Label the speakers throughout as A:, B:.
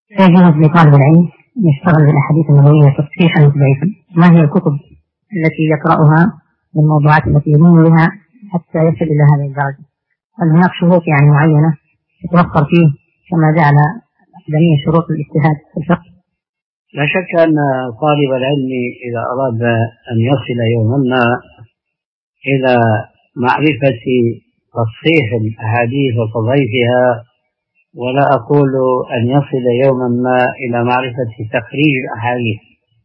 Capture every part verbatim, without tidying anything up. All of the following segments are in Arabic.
A: يجوز لطالب العلم يشتغل بالأحاديث النبوية تصحيحا وتضعيفا. ما هي الكتب التي يقرأها والموضوعات التي يمر بها حتى يصل إلى هذه الدرجة؟ هل هناك شروط يعني معينة تتوفر فيه كما جعل الأقدمية شروط الاجتهاد في الفقه؟
B: لا شك أن طالب العلم إذا أراد أن يصل يوما ما إلى معرفة تصحيح الأحاديث وتضعيفها، ولا أقول أن يصل يوما ما إلى معرفة تخريج الأحاديث،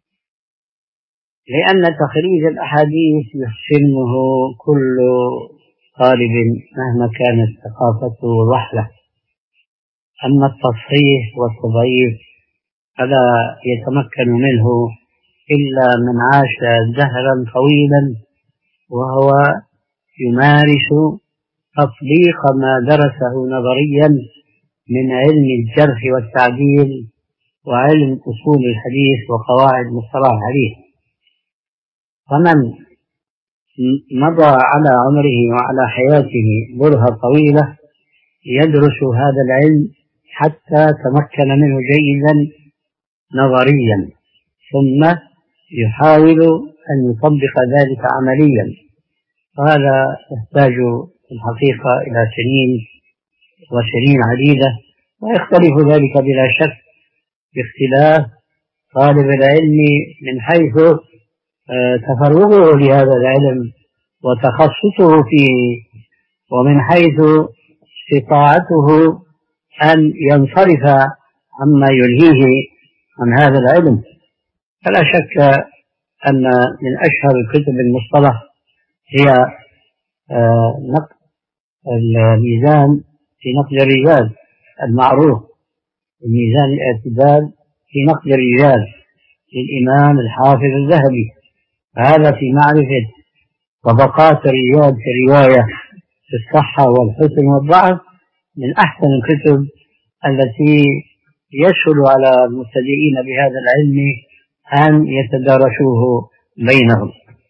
B: لأن تخريج الأحاديث يحسنه كل طالب مهما كانت ثقافته ووحله. أما التصحيح والتضعيف فلا يتمكن منه إلا من عاش دهرا طويلا وهو يمارس تطبيق ما درسه نظريا من علم الجرح والتعديل وعلم أصول الحديث وقواعد مصطلح الحديث. فمن مضى على عمره وعلى حياته برهة طويلة يدرس هذا العلم حتى تمكن منه جيدا نظريا، ثم يحاول أن يطبق ذلك عمليا، وهذا يحتاج في الحقيقة إلى سنين وسنين عديدة، ويختلف ذلك بلا شك باختلاف طالب العلم من حيث تفرغه لهذا العلم وتخصصه فيه، ومن حيث استطاعته أن ينصرف عما يلهيه عن هذا العلم. فلا شك أن من أشهر الكتب المصطلح هي نقد الميزان في نقد الرجال المعروف، الميزان الاعتدال في نقد الرجال للإمام الحافظ الذهبي. هذا في معرفة طبقات الرجال في الرواية في الصحة والحسن والضعف من أحسن الكتب التي يسهل على المبتدئين بهذا العلم أن يتدارسوه بينهم،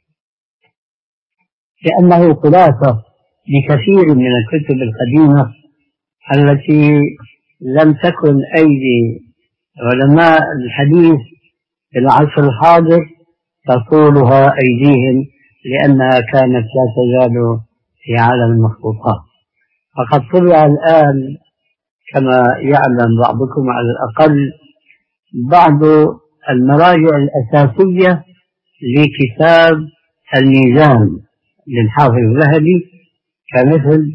B: لأنه خلاصة لكثير من الكتب القديمة التي لم تكن أيدي علماء الحديث في العصر الحاضر تطولها أيديهم، لأنها كانت لا تزال في عالم المخطوطات. فقد طلع الآن كما يعلم بعضكم على الأقل بعض المراجع الأساسية لكتاب الميزان للحافظ الذهبي، كمثل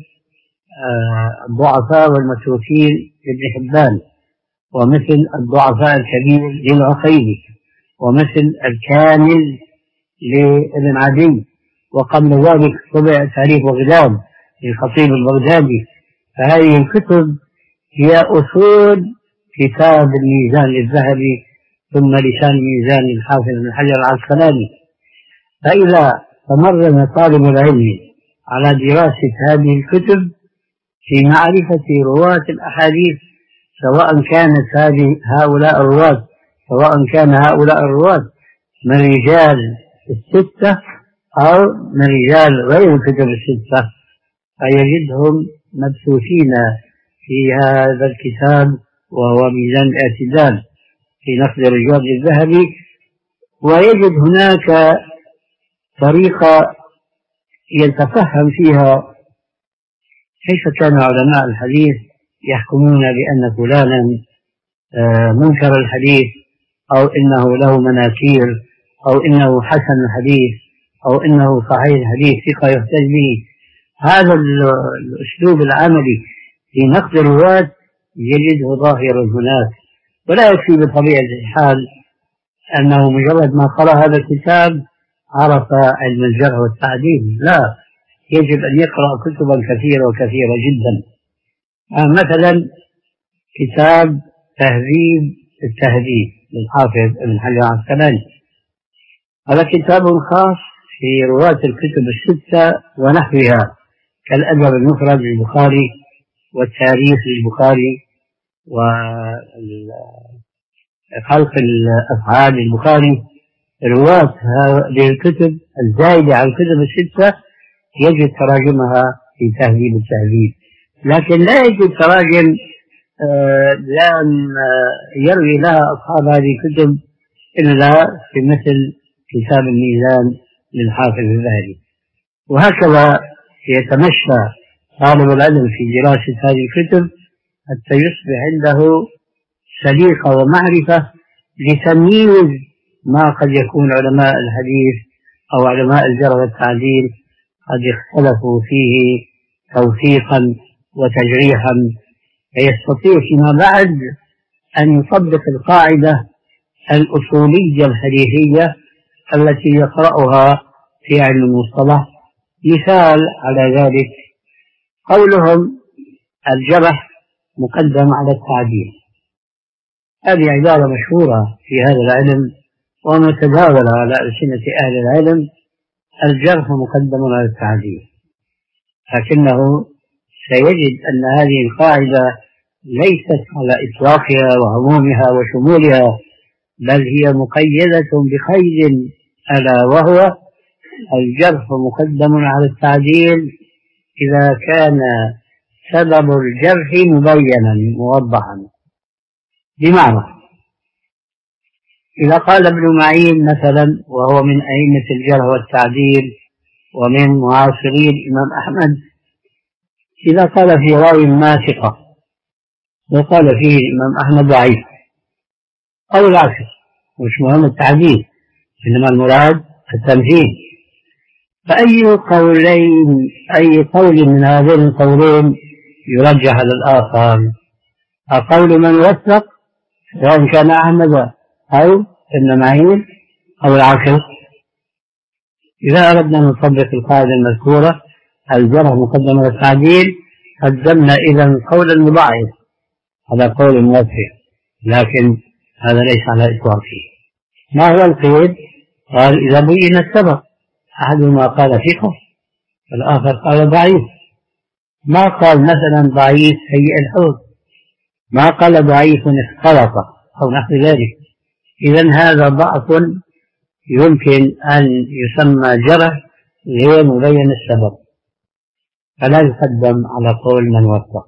B: الضعفاء والمتروكين لابن حبان، ومثل الضعفاء الكبير للعقيلي، ومثل الكامل لابن عدي، وقبل ذلك طبع تاريخ بغداد للخطيب البغدادي. فهذه الكتب هي أصول كتاب الميزان للذهبي، ثم لسان الميزان للحافظ بن حجر العسقلاني. فإذا تمرن طالب العلم على دراسة هذه الكتب في معرفة رواة الأحاديث، سواء كانت هذه هؤلاء الرواة سواء كان هؤلاء الرواة من رجال الستة أو من رجال غير الكتب الستة، فيجدهم مبثوثين في هذا الكتاب وهو ميزان الاعتدال في نقد الرجال الذهبي. ويجد هناك طريقة يتفهم فيها كيف كان علماء الحديث يحكمون بأن فلانا منكر الحديث، أو إنه له مناكير، أو إنه حسن الحديث، أو إنه صحيح الحديث ثقة يحتج به. هذا الأسلوب العملي في نقد الرواة يجده ظاهرا هناك، ولا يكفي بطبيعة الحال أنه مجرد ما قرأ هذا الكتاب عرف علم الجرح والتعديل، لا، يجب أن يقرأ كتبا كثيرة وكثيرة جدا. مثلا كتاب تهذيب التهذيب للحافظ ابن حجر العسقلاني، هذا كتاب خاص في رواة الكتب الستة ونحوها، كالأدب المفرد للبخاري والتاريخ للبخاري وخلق الأفعال للبخاري. رواة هذه الكتب الزائدة عن الكتب الستة يجد تراجمها في تهذيب التهذيب، لكن لا يجد تراجم لم يروي لها أصحاب هذه الكتب إلا في مثل كتاب الميزان للحافظ الذهبي. وهكذا يتمشى طالب العلم في دراسة هذه الكتب حتى يصبح عنده سليقة ومعرفة لتمييز ما قد يكون علماء الحديث أو علماء الجرح والتعديل قد اختلفوا فيه توثيقا وتجريحا، فيستطيع فيما بعد أن يطبق القاعدة الأصولية الحديثية التي يقرأها في علم المصطلح. مثال على ذلك قولهم الجرح مقدم على التعديل. هذه عبارة مشهورة في هذا العلم ومتداولة على ألسنة أهل العلم، الجرح مقدم على التعديل، لكنه سيجد أن هذه القاعدة ليست على إطلاقها وعمومها وشمولها، بل هي مقيدة بقيد ألا وهو الجرح مقدم على التعديل إذا كان سبب الجرح مبينا موضحا. بمعنى إذا قال ابن معين مثلا، وهو من أئمة الجرح والتعديل ومن معاصري الإمام أحمد، إذا قال في راوي ما ثقة وقال فيه الإمام أحمد ضعيف أو العكس، مش مهم التعديل إنما المراد التمثيل، فأي قولين أي قول من هذين القولين يرجح على الآخر؟ أقول من وثق سواء كان أحمد أو ابن معين أو العكس؟ إذا أردنا نطبق القاعدة المذكورة الجرح مقدم على التعديل قدمنا إذا قول المضاعف على قول الموثق، لكن هذا ليس على إطلاقه. ما هو القيد؟ قال إذا بين السبب، أحدهما قال ثقة والآخر قال ضعيف، ما قال مثلا ضعيف سيء الحفظ، ما قال ضعيف اختلط أو نحو ذلك. إذن هذا ضعف يمكن أن يسمى جرح غير مبين السبب، فلا يقدم على قول من وثق.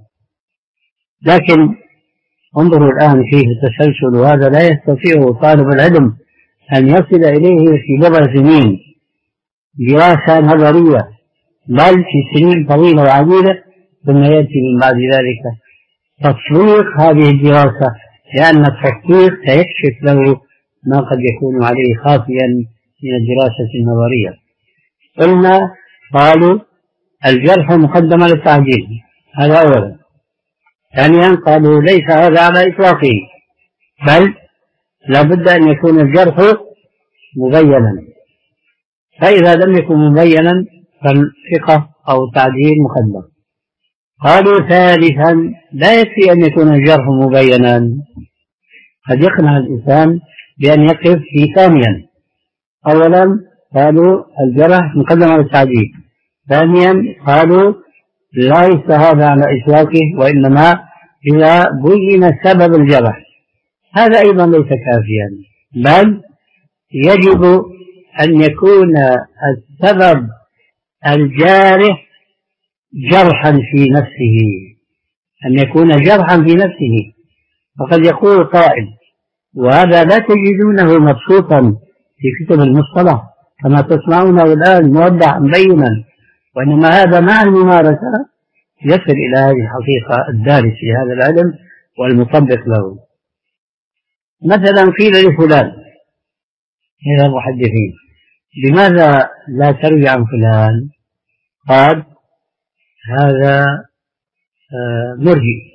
B: لكن انظروا الآن فيه التسلسل، وهذا لا يستطيع طالب العلم أن يصل إليه في بضع سنين دراسة نظرية، بل في سنين طويلة وعديدة، ثم يأتي من بعد ذلك تطبيق هذه الدراسة، لأن التطبيق سيكشف له ما قد يكون عليه خافيا من الدراسة النظرية. قلنا قالوا الجرح مقدم على التعديل، هذا أولا. ثانيا قالوا ليس هذا على إطلاقه، بل لا بد أن يكون الجرح مبينا، فإذا لم يكن مبينا فالثقة أو التعديل مقدم. قالوا ثالثا لا يكفي أن يكون الجرح مبينا، قد يقنع الإنسان بأن يقف في ثانيا. أولا قالوا الجرح مقدم على التعديل، ثانيا قالوا ليس هذا على إطلاقه وإنما إذا بين سبب الجرح، هذا أيضا ليس كافيا، بل يجب أن يكون السبب الجارح جرحا في نفسه، أن يكون جرحا في نفسه. فقد يقول قائل، وهذا لا تجدونه مبسوطا في كتب المصطلح كما تسمعونه الآن موضحا بينا، وإنما هذا مع الممارسة يصل إلى هذه الحقيقة الدارس في هذا العلم والمطبق له. مثلا قيل لفلان إلى المحدثين لماذا لا تروي عن فلان؟ قال هذا آه مرجئ،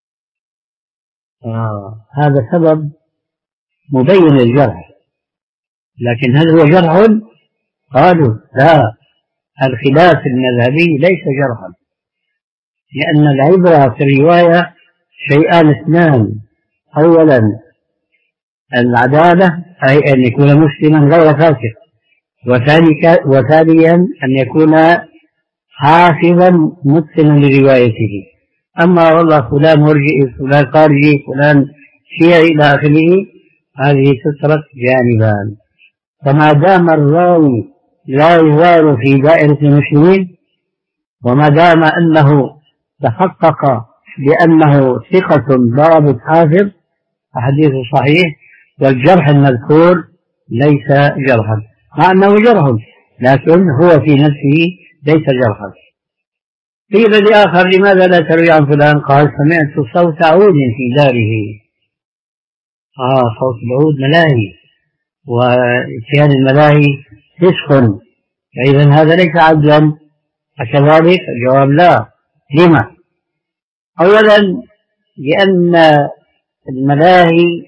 B: آه هذا سبب مبين للجرح، لكن هل هو جرح؟ قالوا لا، الخلاف المذهبي ليس جرحا، لأن العبرة في الرواية شيئان اثنان، أولا العدالة أي أن يكون مسلما غير فاسق، وثانيا أن يكون حافظا متقنا لروايته. أما والله فلان مرجئ فلان خارجي فلان شيعي إلى آخره، هذه تترك جانبان. فما دام الراوي لا يزال في دائرة المسلمين، وما دام أنه تحقق بأنه ثقة ضابط حافظ حديث صحيح، والجرح المذكور ليس جرحا، مع أنه جرح لكن هو في نفسه ليس جرحا. قيل لآخر لماذا لا تروي عن فلان؟ قال سمعت صوت عود في داره. آه صوت العود ملاهي، واتيان الملاهي فسق، فإذا هذا ليس عدلا. أكذلك؟ الجواب لا. لما؟ أولا لأن الملاهي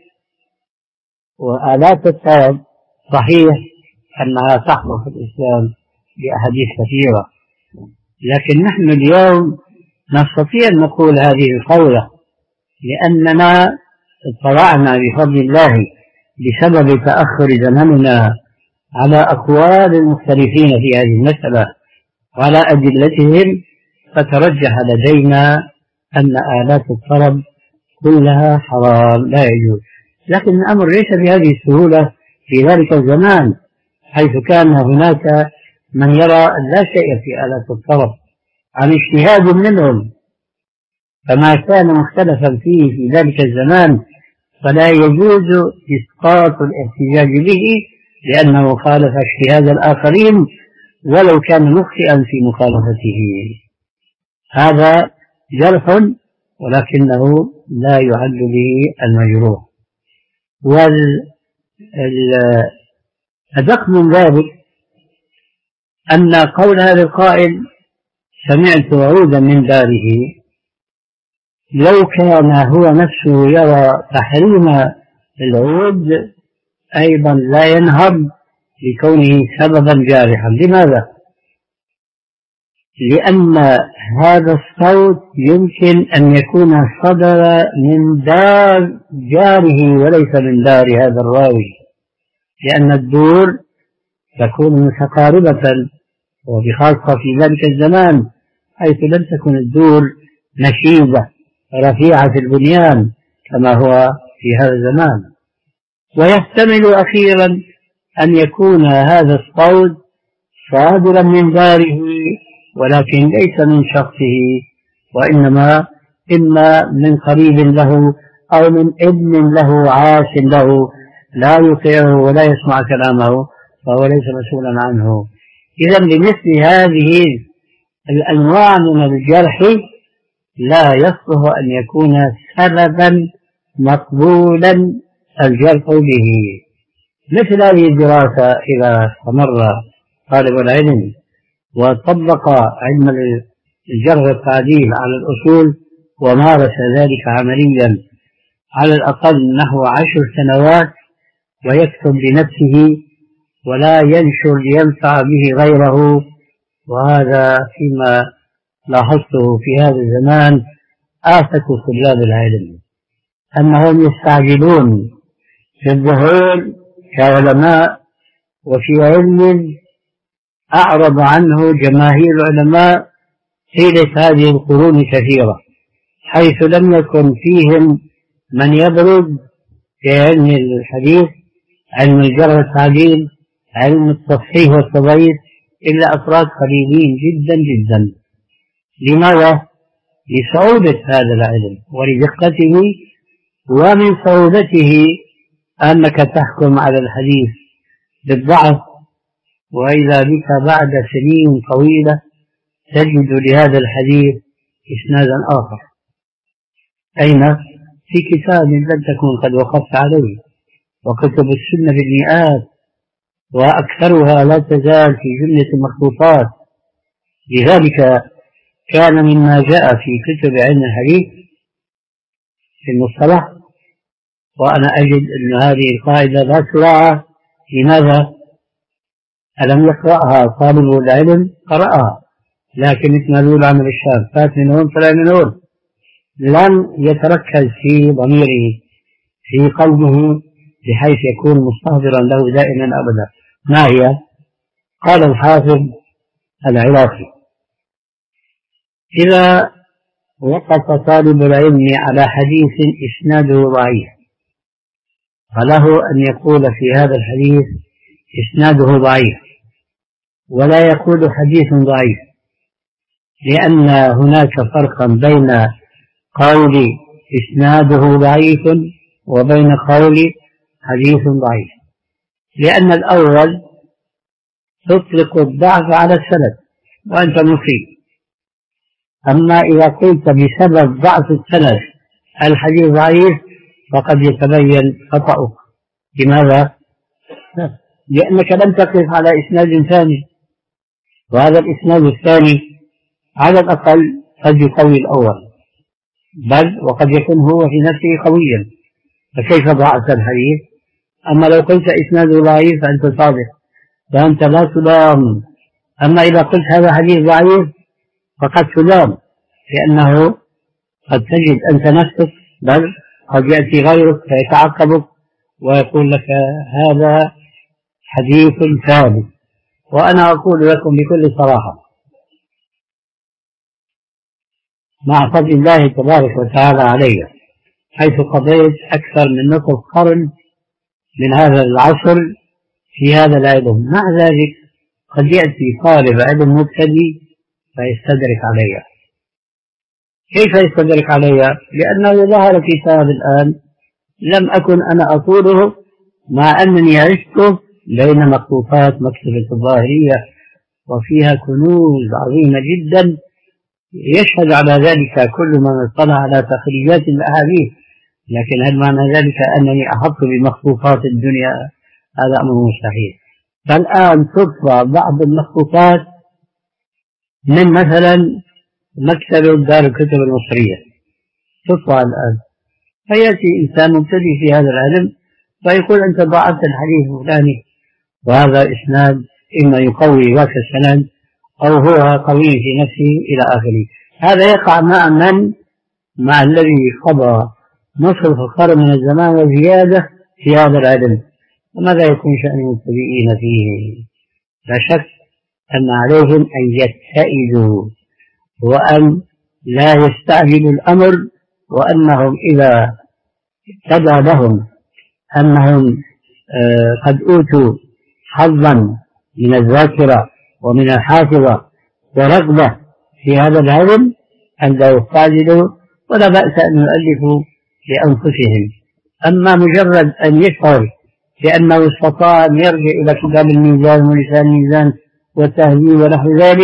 B: وآلات الطرب صحيح أنها تحضر في الإسلام بأحاديث كثيرة، لكن نحن اليوم نستطيع أن نقول هذه القولة لأننا اطلعنا بفضل الله بسبب تأخر زمننا على أقوال المختلفين في هذه المسألة وعلى أدلتهم، فترجح لدينا أن آلات الطرب كلها حرام لا يجوز. لكن الأمر ليس بهذه السهولة في ذلك الزمان، حيث كان هناك من يرى لا شيء في آلات الطرب عن اجتهاد منهم، فما كان مختلفا فيه في ذلك الزمان فلا يجوز إسقاط الاحتجاج به لأنه خالف اجتهاد الآخرين ولو كان مخطئا في مخالفته. هذا جرح ولكنه لا يعد به المجروح. والأدق من ذلك أن قول هذا القائل سمعت عودا من داره، لو كان هو نفسه يرى تحريم العود أيضا لا ينهض لكونه سببا جارحا. لماذا؟ لأن هذا الصوت يمكن أن يكون صدر من دار جاره وليس من دار هذا الراوي، لأن الدور تكون متقاربة وبخاصة في ذلك الزمان حيث لم تكن الدور نشيدة رفيعة في البنيان كما هو في هذا الزمان. ويحتمل أخيرا أن يكون هذا الصوت صادرا من داره ولكن ليس من شخصه، وإنما إما من قريب له أو من ابن له عاش له لا يطيعه ولا يسمع كلامه فهو ليس مسؤولا عنه. إذا بمثل هذه الأنواع من الجرح لا يصلح أن يكون سببا مقبولا الجرح به. مثل هذه الدراسة إذا استمر طالب العلم وطبق علم الجرح والتعديل على الأصول ومارس ذلك عمليا على الأقل نحو عشر سنوات ويكتب بنفسه ولا ينشر لينفع به غيره، وهذا فيما لاحظته في هذا الزمان آفة طلاب العلم أنهم يستعجلون في الظهور كعلماء وفي علم أعرض عنه جماهير العلماء طيلة هذه القرون كثيرة، حيث لم يكن فيهم من يبرز في علم الحديث، علم الجرح والتعديل، علم التصحيح والتضعيف إلا أفراد قليلين جدا جدا. لماذا؟ لصعوبة هذا العلم ولدقته، ومن صعوبته أنك تحكم على الحديث بالضعف، وإذا بك بعد سنين طويلة تجد لهذا الحديث إسنادا آخر. أين؟ في كتاب لم تكن قد وقفت عليه، وكتب السنة بالمئات وأكثرها لا تزال في جملة المخطوطات. لذلك كان مما جاء في كتب علم الحديث في المصطلح، وأنا أجد أن هذه القاعدة لا تراعى. لماذا؟ ألم يقرأها طالب العلم؟ قرأها، لكن مثل ما يقول عمل الشاب فات من هون طلع من هون، لم يتركز في ضميره في قلبه بحيث يكون مستحضرا له دائما أبدا. ما هي؟ قال الحافظ العراقي: إذا وقف طالب العلم على حديث إسناده ضعيف فله أن يقول في هذا الحديث إسناده ضعيف ولا يقول حديث ضعيف، لأن هناك فرقا بين قول إسناده ضعيف وبين قول حديث ضعيف، لأن الأول تطلق الضعف على السند وأنت مصيب، أما إذا قلت بسبب ضعف السند الحديث ضعيف فقد يتبين خطأك. لماذا؟ لأنك لم تقف على إسناد ثاني، وهذا الإسناد الثاني على الأقل قد يقوي الأول، بل وقد يكون هو في نفسه قويا، فكيف ضعف الحديث؟ أما لو قلت إسناده ضعيف فأنت صادق فأنت لا تلام. أما إذا قلت هذا حديث ضعيف فقد تلام، لأنه قد تجد أنت نفسك، بل قد يأتي غيرك فيتعقبك ويقول لك هذا حديث ثابت. وأنا أقول لكم بكل صراحة مع فضل الله تبارك وتعالى علي، حيث قضيت أكثر من نصف قرن من هذا العصر في هذا العلم، مع ذلك قد يأتي طالب علم مبتدئ فيستدرك علي. كيف يستدرك علي؟ لأنه ظهر كتاب الآن لم أكن أنا أطوله، مع أنني عشت بين مخطوطات مكتبة الظاهرية وفيها كنوز عظيمة جدا يشهد على ذلك كل من اطلع على تخريجات الأحاديث، لكن هل معنى ذلك أنني أحط بمخطوطات الدنيا؟ هذا أمر مستحيل. فالآن تطبع بعض المخطوطات من مثلا مكتبة دار الكتب المصرية، تطبع الآن، فيأتي إنسان مبتدئ في هذا العلم فيقول أنت ضعفت الحديث الفلاني، وهذا إسناد إما يقوي ذاك السند أو هو قوي في نفسه إلى آخره. هذا يقع مع من؟ مع الذي قضى نصف القرن من الزمان وزيادة في هذا العلم. وماذا يكون شأن المبتدئين فيه؟ لا شك أن عليهم أن يتئذوا وأن لا يستعجلوا الأمر، وأنهم إذا ابتدى لهم أنهم آه قد أوتوا حظا من الذاكرة ومن الحافظة ورغبة في هذا العلم أن لا يستعجلوا، ولا بأس أن يؤلفوا لأنفسهم. أما مجرد أن يشعر بأنه استطاع أن يرجع إلى كتاب الميزان ولسان الميزان والتهذيب ونحو ذلك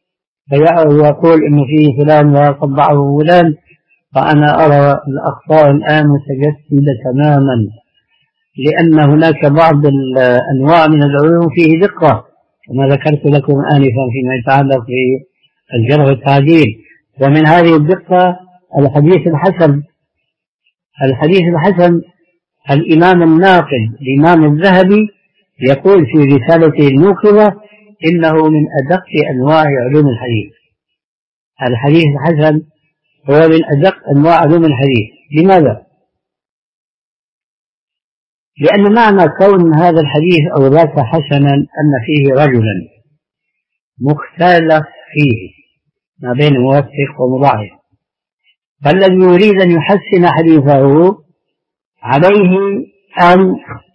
B: فيقول إن فيه فلان وقد ضعه فلان، فأنا أرى الأخطاء الآن متجسدة تماما، لأن هناك بعض الأنواع من العلوم فيه دقة، كما ذكرت لكم آنفا فيما يتعلق بالجرح والتعديل. ومن هذه الدقة الحديث الحسن. الحديث الحسن الإمام الناقد الإمام الذهبي يقول في رسالته الموقظة إنه من أدق أنواع علوم الحديث. الحديث الحسن هو من أدق أنواع علوم الحديث. لماذا؟ لأن معنى كون هذا الحديث أو ذاك حسنا أن فيه رجلا مختلف فيه ما بين موثق ومضاعف، فالذي يريد أن يحسن حديثه عليه أن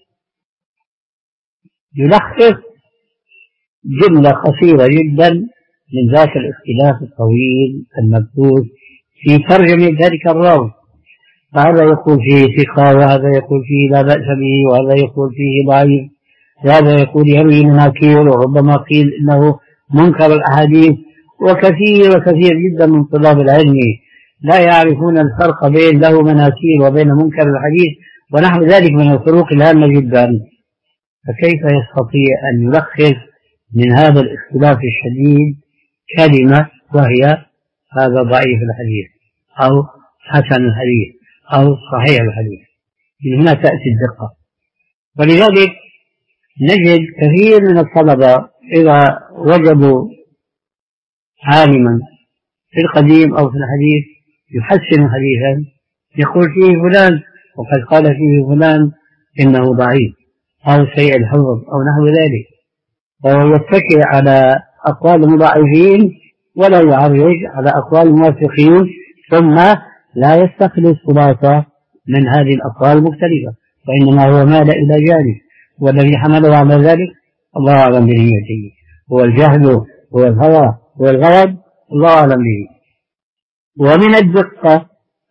B: يلخص جملة قصيرة جدا من ذاك الاختلاف الطويل المبثوث في ترجمة ذلك الراوي، فهذا يقول فيه ثقة، وهذا يقول فيه لا بأس به، وهذا يقول فيه ضعيف، وهذا يقول يروي مناكير، وربما قيل إنه منكر الأحاديث. وكثير وكثير جدا من طلاب العلم لا يعرفون الفرق بين له مناكير وبين منكر الحديث ونحو ذلك من الفروق الهامة جدا. فكيف يستطيع أن يلخص من هذا الاختلاف الشديد كلمة وهي هذا ضعيف الحديث أو حسن الحديث أو صحيح الحديث؟ من هنا تأتي الدقة. ولذلك نجد كثير من الطلبة إذا وجدوا عالما في القديم أو في الحديث يحسن حديثا يقول فيه فلان وقد قال فيه فلان إنه ضعيف أو سيء الحفظ أو نحو ذلك، وهو يتكئ على أقوال المضاعفين ولا يعرج على أقوال الموثقين، ثم لا يستخلص خلاصة من هذه الأقوال المختلفة، وإنما هو مال إلى جانب، والذي حمله على ذلك الله أعلم بنيته، هو الجهل هو الهوى هو الغضب، الله أعلم به. ومن الدقة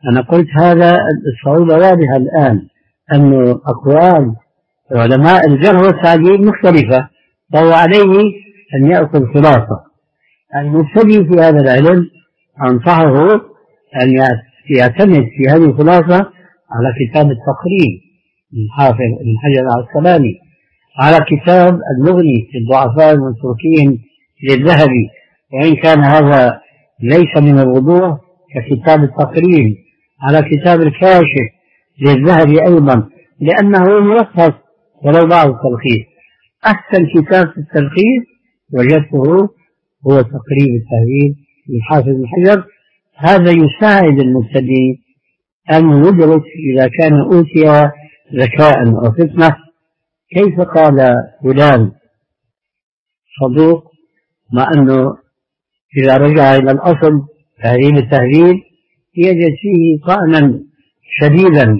B: أنا قلت هذا الصعوبة واضحة الآن، أن أقوال علماء الجرح والتعديل مختلفة، فهو عليه أن يأخذ خلاصة. المبتدئ في هذا العلم أنصحه أن يعتمد في هذه الخلاصة على كتاب التقريب للحافظ ابن حجر العسقلاني، على كتاب المغني في الضعفاء المتروكين للذهبي، وإن كان هذا ليس من الوضوح ككتاب التقريب، على كتاب الكاشف للذهبي أيضا لأنه ملخص ولو بعض التلخيص. أحسن كتاب في التلخيص وجدته هو تقريب التهذيب للحافظ ابن حجر. هذا يساعد المبتدئ أن يدرك إذا كان أوتي ذكاء وفطنة كيف قال فلان صدوق، مع أنه إذا رجع إلى الأصل تهذيب التهذيب يجد فيه طعنا شديدا،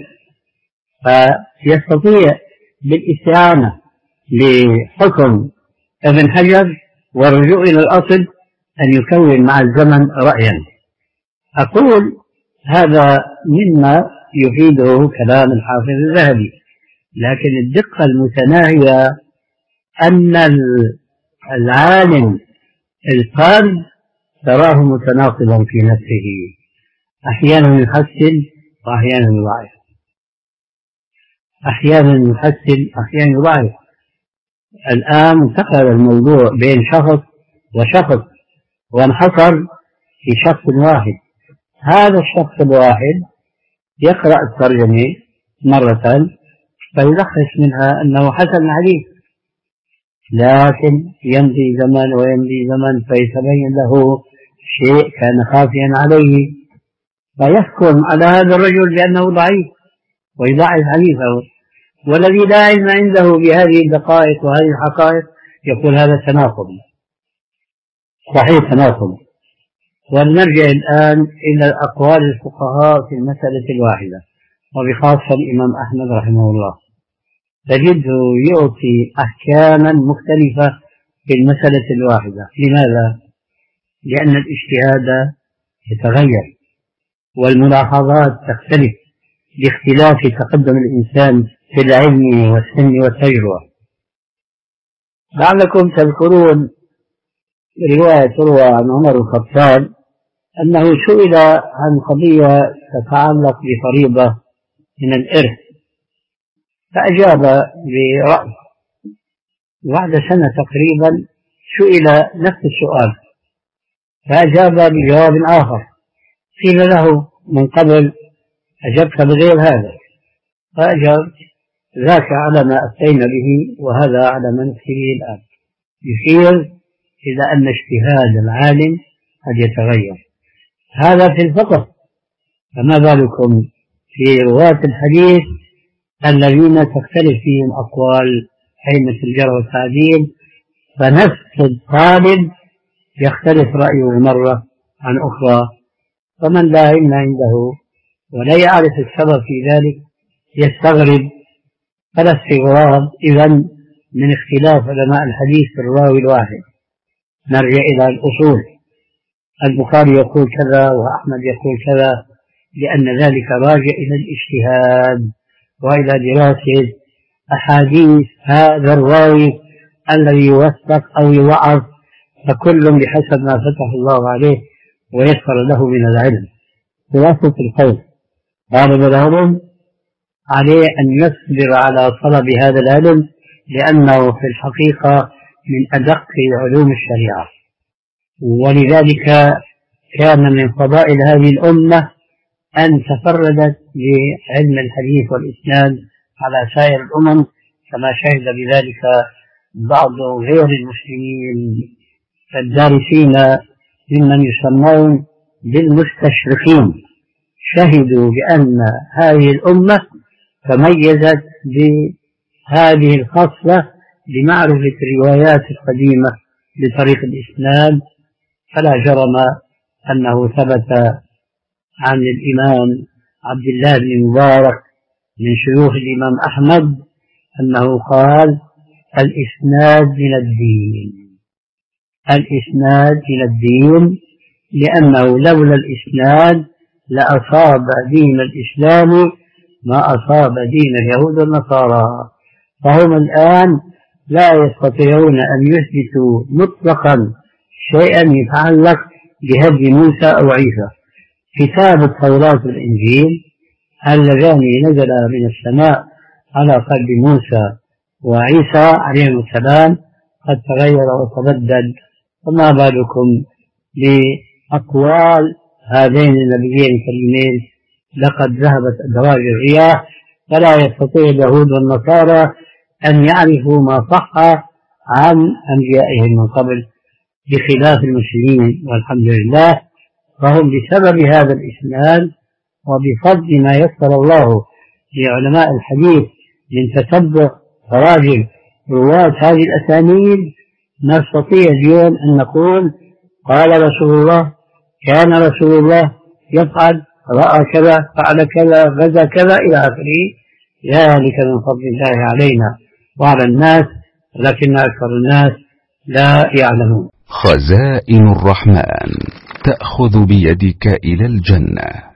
B: فيستطيع بالاستعانة لحكم ابن حجر والرجوع إلى الأصل أن يكون مع الزمن رأيا. أقول هذا مما يفيده كلام الحافظ الذهبي، لكن الدقة المتناهية أن العالم الفرد تراه متناقضا في نفسه، أحيانا يحسن وأحيانا يضعف، أحيانا يحسن أحيانا يضعف. الآن انتقل الموضوع بين شخص وشخص وانحصر في شخص واحد. هذا الشخص الواحد يقرأ الترجمة مرة فيلخص منها أنه حسن الحديث، لكن يمضي زمن ويمضي زمن فيتبين له شيء كان خافيا عليه فيحكم على هذا الرجل بأنه ضعيف ويضعف حديثه، والذي لا علم عنده بهذه الدقائق وهذه الحقائق يقول هذا تناقض، صحيح تناقض. ولنرجع الآن إلى أقوال الفقهاء في المسألة الواحدة، وبخاصة الإمام أحمد رحمه الله، تجده يعطي أحكاما مختلفة في المسألة الواحدة. لماذا؟ لأن الاجتهاد يتغير والملاحظات تختلف باختلاف تقدم الإنسان في العلم والسن والتجربة. لعلكم تذكرون رواية تروى عن عمر الخطاب أنه سئل عن قضية تتعلق بفريضة من الإرث فأجاب برأي، بعد سنة تقريبا سئل نفس السؤال فأجاب بجواب آخر، قيل له من قبل أجبت بغير هذا، فأجاب ذاك على ما أتينا به وهذا على ما نفتي به الآن، يشير إلى أن اجتهاد العالم قد يتغير. هذا في الفقه، فما بالكم في رواة الحديث الذين تختلف فيهم أقوال أئمة الجرح والتعديل، فنفس الطالب يختلف رأيه مرة عن أخرى، فمن لا علم عنده ولا يعرف السبب في ذلك يستغرب. فلا استغراب إذن من اختلاف علماء الحديث في الراوي الواحد. نرجع إلى الأصول، البخاري يقول كذا وأحمد يقول كذا، لأن ذلك راجع إلى الاجتهاد وإلى دراسة أحاديث هذا الراوي الذي يوثق أو يوعظ، فكل بحسب ما فتح الله عليه ويسر له من العلم. خلاصة القول طالب العلم عليه أن يصبر على طلب هذا العلم، لأنه في الحقيقة من أدق علوم الشريعة، ولذلك كان من فضائل هذه الأمة أن تفردت بعلم الحديث والإسناد على سائر الأمم، كما شهد بذلك بعض غير المسلمين الدارسين ممن يسمون بالمستشرقين، شهدوا بأن هذه الأمة تميزت بهذه الخصلة لمعرفة الروايات القديمة بطريق الإسناد. فلا جرم أنه ثبت عن الإمام عبد الله بن مبارك من شيوخ الإمام أحمد أنه قال الإسناد من الدين، الإسناد من الدين، لأنه لولا الإسناد لأصاب دين الإسلام ما أصاب دين اليهود والنصارى. فهم الآن لا يستطيعون أن يثبتوا مطلقا شيئا يتعلق بهدي موسى أو عيسى. كتاب التوراة والإنجيل اللذان نزل من السماء على قلب موسى وعيسى عليهم السلام قد تغير وتبدل، فما بالكم بأقوال هذين النبيين الكريمين؟ لقد ذهبت أدراج الرياح، فلا يستطيع اليهود والنصارى أن يعرفوا ما صح عن أنبيائهم من قبل بخلاف المسلمين، والحمد لله. فهم بسبب هذا الإسلام وبفضل ما يسر الله لعلماء الحديث من تتبع تراجم رواة هذه الأسانيد نستطيع اليوم أن نقول قال رسول الله، كان رسول الله يفعل، رأى كذا، فعل كذا، غزا كذا إلى آخره. ذلك من فضل الله علينا وعلى الناس، لكن أكثر الناس لا يعلمون.
C: خزائن الرحمن تأخذ بيدك إلى الجنة.